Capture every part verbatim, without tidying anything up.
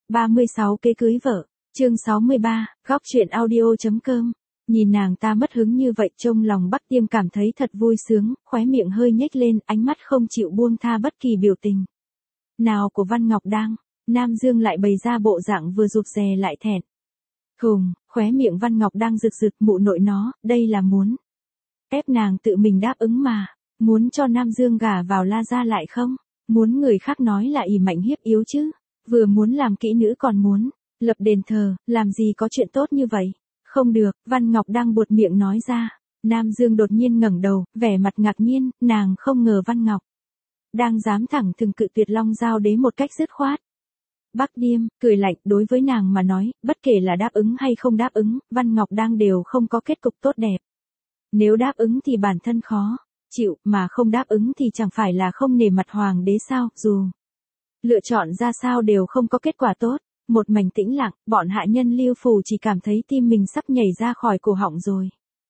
ba mươi sáu kế cưới vợ, chương sáu mươi ba, góc truyện audio.com. Nhìn nàng ta mất hứng như vậy, trong lòng Bắc Tiêm cảm thấy thật vui sướng, khóe miệng hơi nhếch lên, ánh mắt không chịu buông tha bất kỳ biểu tình nào của Văn Ngọc Đang. Nam Dương lại bày ra bộ dạng vừa rụt rè lại thẹn thùng, khóe miệng Văn Ngọc Đang rực rực, mụ nội nó, đây là muốn ép nàng tự mình đáp ứng mà, muốn cho Nam Dương gả vào La gia lại không? Muốn người khác nói là ỷ mạnh hiếp yếu chứ, vừa muốn làm kỹ nữ còn muốn lập đền thờ, làm gì có chuyện tốt như vậy? Không được, Văn Ngọc đang buột miệng nói ra. Nam Dương đột nhiên ngẩng đầu, vẻ mặt ngạc nhiên, nàng không ngờ Văn Ngọc đang dám thẳng thừng cự tuyệt Long Giao Đế một cách dứt khoát. Bắc Tiêm cười lạnh, đối với nàng mà nói, bất kể là đáp ứng hay không đáp ứng, Văn Ngọc đang đều không có kết cục tốt đẹp. Nếu đáp ứng thì bản thân khó chịu, mà không đáp ứng thì chẳng phải là không nể mặt hoàng đế sao? Dù lựa chọn ra sao đều không có kết quả tốt. Một mảnh tĩnh lặng, bọn hạ nhân Lưu Phủ chỉ cảm thấy tim mình sắp nhảy ra khỏi cổ họng rồi.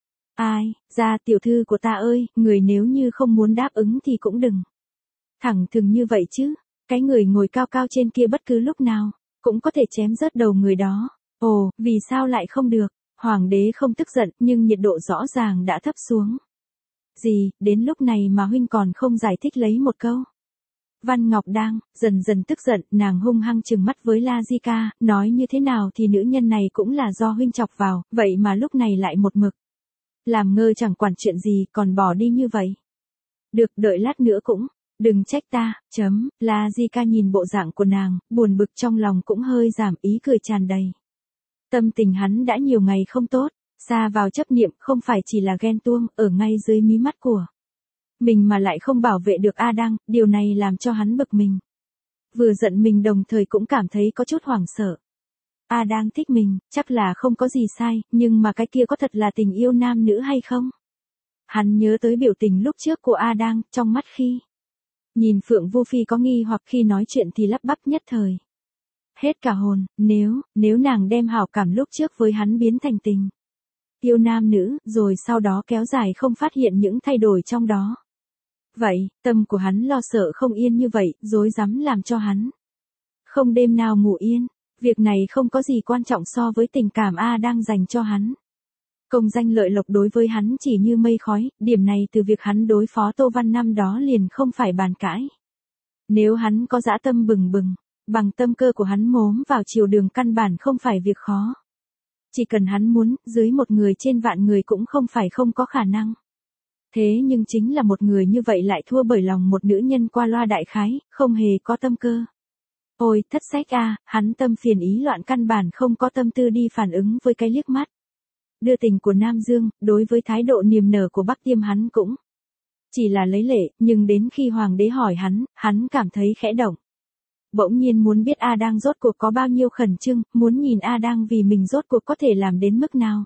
Ai, gia tiểu thư của ta ơi, người nếu như không muốn đáp ứng thì cũng đừng thẳng thừng như vậy chứ, cái người ngồi cao cao trên kia bất cứ lúc nào cũng có thể chém rớt đầu người đó. Ồ, vì sao lại không được? Hoàng đế không tức giận, nhưng nhiệt độ rõ ràng đã thấp xuống. Gì, đến lúc này mà huynh còn không giải thích lấy một câu? Văn Ngọc đang dần dần tức giận, nàng hung hăng trừng mắt với La Di Ca, nói như thế nào thì nữ nhân này cũng là do huynh chọc vào, vậy mà lúc này lại một mực làm ngơ chẳng quản chuyện gì, còn bỏ đi như vậy. Được, đợi lát nữa cũng đừng trách ta. Chấm. La Di Ca nhìn bộ dạng của nàng, buồn bực, trong lòng cũng hơi giảm, ý cười tràn đầy. Tâm tình hắn đã nhiều ngày không tốt, xa vào chấp niệm, không phải chỉ là ghen tuông, ở ngay dưới mí mắt của mình mà lại không bảo vệ được A Đang, điều này làm cho hắn bực mình. Vừa giận mình đồng thời cũng cảm thấy có chút hoảng sợ. A Đang thích mình, chắc là không có gì sai, nhưng mà cái kia có thật là tình yêu nam nữ hay không? Hắn nhớ tới biểu tình lúc trước của A Đang, trong mắt khi nhìn Phượng Vô Phi có nghi hoặc khi nói chuyện thì lắp bắp nhất thời hết cả hồn, nếu, nếu nàng đem hảo cảm lúc trước với hắn biến thành tình yêu nam nữ, rồi sau đó kéo dài không phát hiện những thay đổi trong đó. Vậy, tâm của hắn lo sợ không yên như vậy, rối rắm làm cho hắn không đêm nào ngủ yên. Việc này không có gì quan trọng so với tình cảm A đang dành cho hắn. Công danh lợi lộc đối với hắn chỉ như mây khói, điểm này từ việc hắn đối phó Tô Văn năm đó liền không phải bàn cãi. Nếu hắn có dã tâm bừng bừng, bằng tâm cơ của hắn mốm vào chiều đường căn bản không phải việc khó. Chỉ cần hắn muốn, dưới một người trên vạn người cũng không phải không có khả năng. Thế nhưng chính là một người như vậy lại thua bởi lòng một nữ nhân qua loa đại khái, không hề có tâm cơ. Ôi, thất sách a, hắn tâm phiền ý loạn căn bản không có tâm tư đi phản ứng với cái liếc mắt đưa tình của Nam Dương, đối với thái độ niềm nở của Bắc Tiêm hắn cũng chỉ là lấy lệ, nhưng đến khi hoàng đế hỏi hắn, hắn cảm thấy khẽ động. Bỗng nhiên muốn biết A Đang rốt cuộc có bao nhiêu khẩn trương, muốn nhìn A Đang vì mình rốt cuộc có thể làm đến mức nào.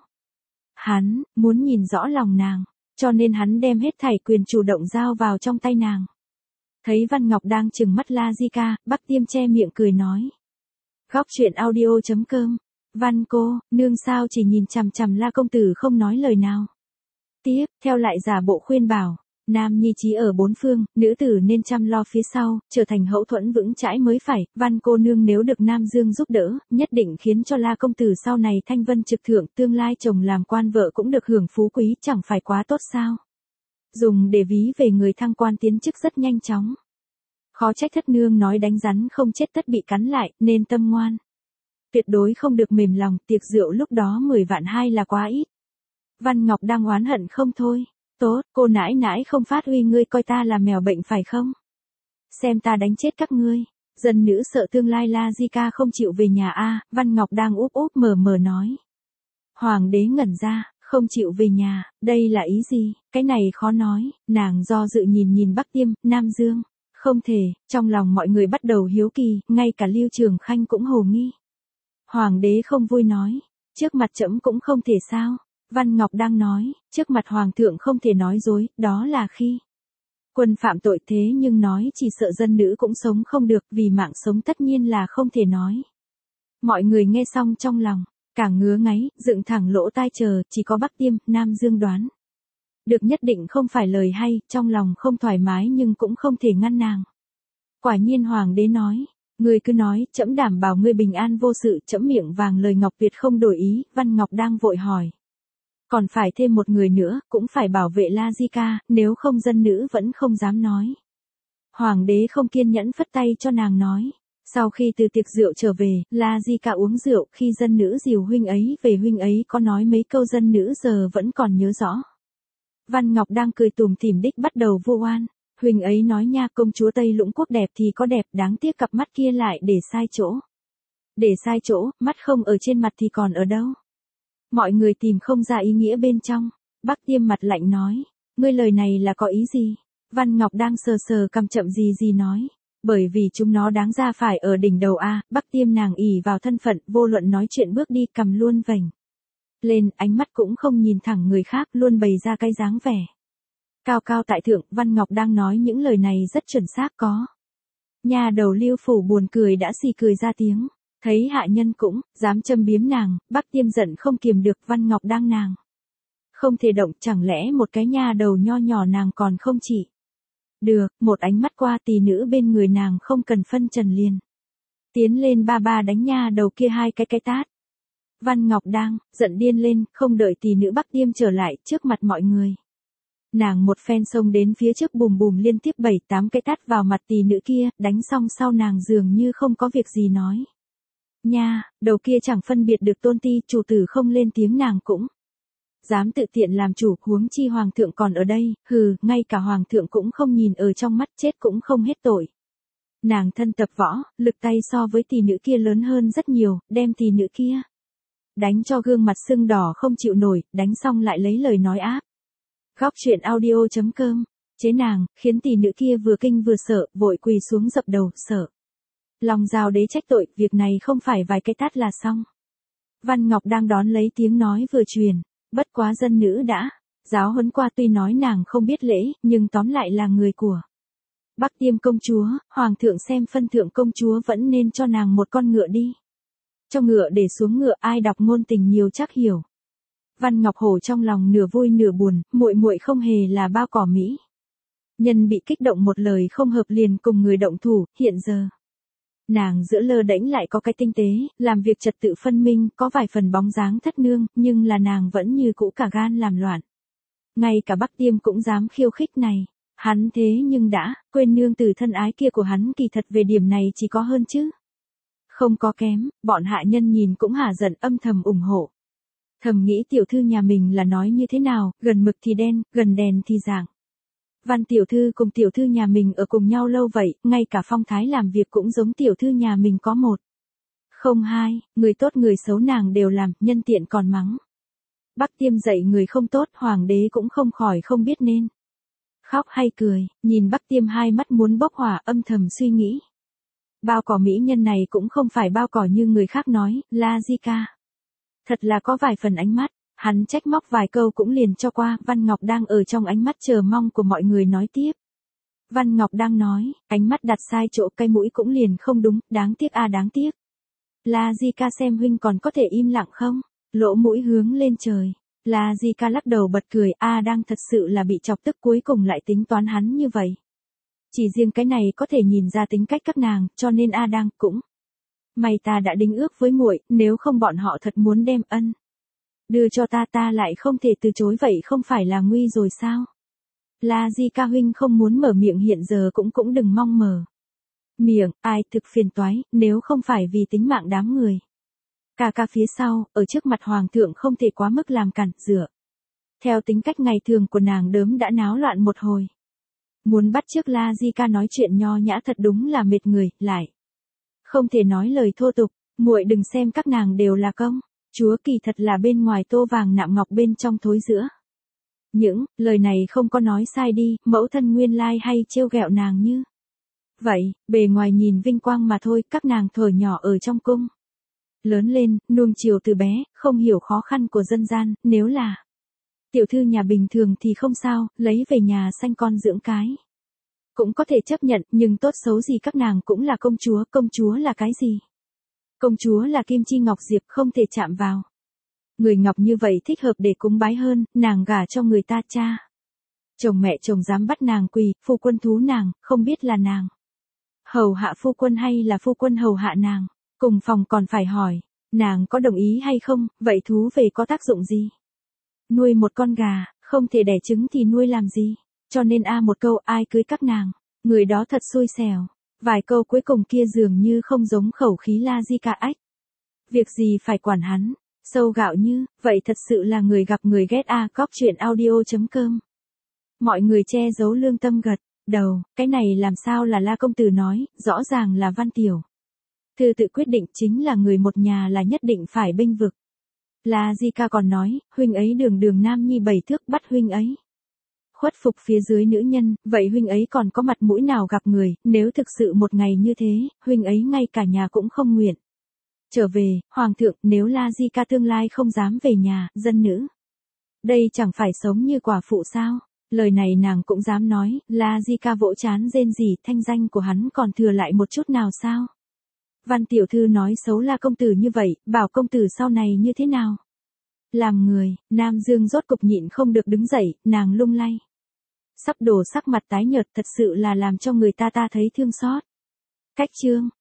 Hắn muốn nhìn rõ lòng nàng, cho nên hắn đem hết thảy quyền chủ động giao vào trong tay nàng. Thấy Văn Ngọc đang trừng mắt La Di Ca, Bắc Tiêm che miệng cười nói. Góc truyện audio.com. Văn cô, nương sao chỉ nhìn chằm chằm La công tử không nói lời nào. Tiếp, theo lại giả bộ khuyên bảo. Nam nhi trí ở bốn phương, nữ tử nên chăm lo phía sau, trở thành hậu thuẫn vững chãi mới phải. Văn cô nương nếu được Nam Dương giúp đỡ, nhất định khiến cho La công tử sau này thanh vân trực thượng, tương lai chồng làm quan vợ cũng được hưởng phú quý, chẳng phải quá tốt sao? Dùng để ví về người thăng quan tiến chức rất nhanh chóng. Khó trách thất nương nói đánh rắn không chết tất bị cắn lại, nên tâm ngoan. Tuyệt đối không được mềm lòng, tiệc rượu lúc đó mười vạn hai là quá ít. Văn Ngọc đang oán hận không thôi. Tốt, cô nãi nãi không phát huy ngươi coi ta là mèo bệnh phải không? Xem ta đánh chết các ngươi. Dân nữ sợ tương lai La Di Ca không chịu về nhà a. Văn Ngọc đang úp úp mờ mờ nói. Hoàng đế ngẩn ra, không chịu về nhà, đây là ý gì? Cái này khó nói. Nàng do dự nhìn nhìn Bắc Tiêm, Nam Dương. Không thể, trong lòng mọi người bắt đầu hiếu kỳ, ngay cả Lưu Trường Khanh cũng hồ nghi. Hoàng đế không vui nói, trước mặt trẫm cũng không thể sao? Văn Ngọc đang nói, trước mặt hoàng thượng không thể nói dối, đó là khi quân phạm tội, thế nhưng nói chỉ sợ dân nữ cũng sống không được, vì mạng sống tất nhiên là không thể nói. Mọi người nghe xong trong lòng càng ngứa ngáy, dựng thẳng lỗ tai chờ, chỉ có Bắc Tiêm, Nam Dương đoán được nhất định không phải lời hay, trong lòng không thoải mái nhưng cũng không thể ngăn nàng. Quả nhiên hoàng đế nói, Ngươi cứ nói, trẫm đảm bảo ngươi bình an vô sự, trẫm miệng vàng lời Ngọc Việt không đổi ý. Văn Ngọc đang vội hỏi. Còn phải thêm một người nữa, cũng phải bảo vệ La Di Ca, nếu không dân nữ vẫn không dám nói. Hoàng đế không kiên nhẫn phất tay cho nàng nói. Sau khi từ tiệc rượu trở về, La Di Ca uống rượu, khi dân nữ dìu huynh ấy về huynh ấy có nói mấy câu dân nữ giờ vẫn còn nhớ rõ. Văn Ngọc đang cười tủm tỉm đích bắt đầu vu oan. Huynh ấy nói nha, công chúa Tây Lũng Quốc đẹp thì có đẹp, đáng tiếc cặp mắt kia lại để sai chỗ. Để sai chỗ, mắt không ở trên mặt thì còn ở đâu? Mọi người tìm không ra ý nghĩa bên trong. Bắc Tiêm mặt lạnh nói, ngươi lời này là có ý gì? Văn Ngọc đang sờ sờ cằm chậm gì gì nói. Bởi vì chúng nó đáng ra phải ở đỉnh đầu a. Bắc Tiêm nàng ỷ vào thân phận, vô luận nói chuyện bước đi cầm luôn vành lên, ánh mắt cũng không nhìn thẳng người khác, luôn bày ra cái dáng vẻ cao cao tại thượng. Văn Ngọc đang nói những lời này rất chuẩn xác có. Nhà đầu Lưu Phủ buồn cười đã xì cười ra tiếng. Thấy hạ nhân cũng dám châm biếm nàng, Bắc Tiêm giận không kiềm được. Văn Ngọc đang nàng không thể động, chẳng lẽ một cái nha đầu nho nhỏ nàng còn không chỉ được. Một ánh mắt qua, tỷ nữ bên người nàng không cần phân trần liền tiến lên ba ba đánh nha đầu kia hai cái cái tát. Văn Ngọc đang giận điên lên, không đợi tỷ nữ Bắc Tiêm trở lại trước mặt mọi người. Nàng một phen xông đến phía trước, bùm bùm liên tiếp bảy tám cái tát vào mặt tỷ nữ kia, đánh xong sau nàng dường như không có việc gì nói. Nha, đầu kia chẳng phân biệt được tôn ti, chủ tử không lên tiếng nàng cũng dám tự tiện làm chủ, huống chi hoàng thượng còn ở đây, hừ, ngay cả hoàng thượng cũng không nhìn ở trong mắt, chết cũng không hết tội. Nàng thân tập võ, lực tay so với tỷ nữ kia lớn hơn rất nhiều, đem tỷ nữ kia đánh cho gương mặt sưng đỏ không chịu nổi, đánh xong lại lấy lời nói áp. Góc truyện audio chấm com, chế nàng, khiến tỷ nữ kia vừa kinh vừa sợ, vội quỳ xuống dập đầu, sợ. Lòng Giao đế trách tội, việc này không phải vài cái tát là xong. Văn Ngọc đang đón lấy tiếng nói vừa truyền, bất quá dân nữ đã giáo huấn qua, tuy nói nàng không biết lễ, nhưng tóm lại là người của Bắc Tiêm công chúa, hoàng thượng xem phân thượng công chúa vẫn nên cho nàng một con ngựa đi. Cho ngựa để xuống ngựa, ai đọc ngôn tình nhiều chắc hiểu. Văn Ngọc Hổ trong lòng nửa vui nửa buồn, muội muội không hề là bao cỏ mỹ nhân bị kích động một lời không hợp liền cùng người động thủ, hiện giờ nàng giữa lơ đễnh lại có cái tinh tế, làm việc trật tự phân minh, có vài phần bóng dáng thất nương, nhưng là nàng vẫn như cũ cả gan làm loạn. Ngay cả Bắc Tiêm cũng dám khiêu khích này. Hắn thế nhưng đã quên nương tử thân ái kia của hắn, kỳ thật về điểm này chỉ có hơn chứ không có kém. Bọn hạ nhân nhìn cũng hả giận, âm thầm ủng hộ. Thầm nghĩ tiểu thư nhà mình là nói như thế nào, gần mực thì đen, gần đèn thì rạng. Văn tiểu thư cùng tiểu thư nhà mình ở cùng nhau lâu vậy, ngay cả phong thái làm việc cũng giống tiểu thư nhà mình có một không hai, người tốt người xấu nàng đều làm, nhân tiện còn mắng. Bắc Tiêm dạy người không tốt, hoàng đế cũng không khỏi không biết nên khóc hay cười, nhìn Bắc Tiêm hai mắt muốn bốc hỏa, âm thầm suy nghĩ. Bao cỏ mỹ nhân này cũng không phải bao cỏ như người khác nói, La Di Ca thật là có vài phần ánh mắt. Hắn trách móc vài câu cũng liền cho qua. Văn Ngọc đang ở trong ánh mắt chờ mong của mọi người nói tiếp. Văn Ngọc đang nói, ánh mắt đặt sai chỗ, cái mũi cũng liền không đúng, đáng tiếc a à, đáng tiếc. La Di Ca xem huynh còn có thể im lặng không? Lỗ mũi hướng lên trời. La Di Ca lắc đầu bật cười, a à, đang thật sự là bị chọc tức, cuối cùng lại tính toán hắn như vậy. Chỉ riêng cái này có thể nhìn ra tính cách các nàng, cho nên a à, đang cũng may ta đã đính ước với muội, nếu không bọn họ thật muốn đem ân đưa cho ta, ta lại không thể từ chối, vậy không phải là nguy rồi sao? La Di Ca huynh không muốn mở miệng hiện giờ cũng cũng đừng mong mở miệng, ai thực phiền toái, nếu không phải vì tính mạng đám người. Ca ca phía sau, ở trước mặt hoàng thượng không thể quá mức làm cản, dựa theo tính cách ngày thường của nàng đớm đã náo loạn một hồi. Muốn bắt chước La Di Ca nói chuyện nho nhã thật đúng là mệt người, lại không thể nói lời thô tục, muội đừng xem các nàng đều là công chúa, kỳ thật là bên ngoài tô vàng nạm ngọc, bên trong thối giữa. Những lời này không có nói sai đi, mẫu thân nguyên lai hay trêu ghẹo nàng như vậy, bề ngoài nhìn vinh quang mà thôi. Các nàng thuở nhỏ ở trong cung lớn lên, nuông chiều từ bé, không hiểu khó khăn của dân gian, nếu là tiểu thư nhà bình thường thì không sao, lấy về nhà sanh con dưỡng cái cũng có thể chấp nhận, nhưng tốt xấu gì các nàng cũng là công chúa. Công chúa là cái gì? Công chúa là kim chi ngọc diệp, không thể chạm vào. Người ngọc như vậy thích hợp để cúng bái hơn, nàng gả cho người ta cha chồng mẹ chồng dám bắt nàng quỳ, phu quân thú nàng, không biết là nàng Hầu hạ phu quân hay là phu quân hầu hạ nàng? Cùng phòng còn phải hỏi, nàng có đồng ý hay không, vậy thú về có tác dụng gì? Nuôi một con gà, không thể đẻ trứng thì nuôi làm gì? Cho nên a một câu ai cưới các nàng, người đó thật xui xẻo. Vài câu cuối cùng kia dường như không giống khẩu khí La Di Ca ách. Việc gì phải quản hắn, sâu gạo như, vậy thật sự là người gặp người ghét a. Cóc truyện audio chấm com. Mọi người che giấu lương tâm gật đầu, cái này làm sao là La công tử nói, rõ ràng là Văn Tiểu Thư tự quyết định, chính là người một nhà là nhất định phải bênh vực. La Di Ca còn nói, huynh ấy đường đường nam nhi bảy thước, bắt huynh ấy khuất phục phía dưới nữ nhân, vậy huynh ấy còn có mặt mũi nào gặp người, nếu thực sự một ngày như thế, huynh ấy ngay cả nhà cũng không nguyện trở về. Hoàng thượng, nếu La Di Ca tương lai không dám về nhà, dân nữ đây chẳng phải sống như quả phụ sao? Lời này nàng cũng dám nói. La Di Ca vỗ trán rên rỉ, thanh danh của hắn còn thừa lại một chút nào sao? Văn tiểu thư nói xấu La công tử như vậy, bảo công tử sau này như thế nào? Làm người, Nam Dương rốt cục nhịn không được đứng dậy, nàng lung lay sắp đổ, sắc mặt tái nhợt, thật sự là làm cho người ta ta thấy thương xót. Cách chương